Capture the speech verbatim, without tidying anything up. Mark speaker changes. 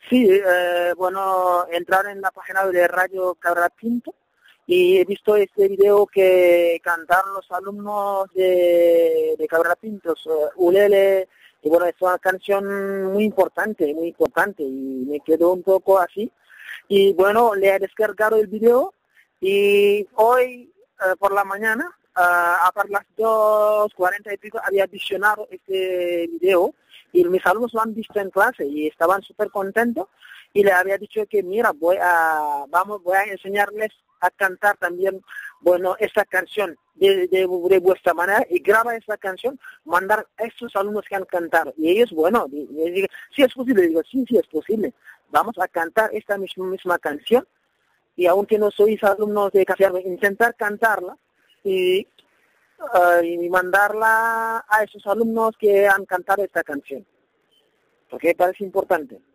Speaker 1: Sí, eh, bueno, entrar en la página de Radio Cabra Pinto y he visto este video que cantaron los alumnos de, de Cabra Pintos, uh, Ulele, y bueno, es una canción muy importante, muy importante, y me quedó un poco así. Y bueno, le he descargado el video y hoy uh, por la mañana, uh, a par las dos cuarenta y pico, había visionado este video y mis alumnos lo han visto en clase y estaban súper contentos y le había dicho que mira, voy a, vamos, voy a enseñarles a cantar también, bueno, esa canción de, de, de vuestra manera y graba esa canción, mandar a estos alumnos que han cantado. Y ellos, bueno, les digo, sí es posible, digo, sí, sí es posible, vamos a cantar esta misma, misma canción y aunque no sois alumnos de Cafiarme, intentar cantarla y, uh, y mandarla a esos alumnos que han cantado esta canción, porque parece importante.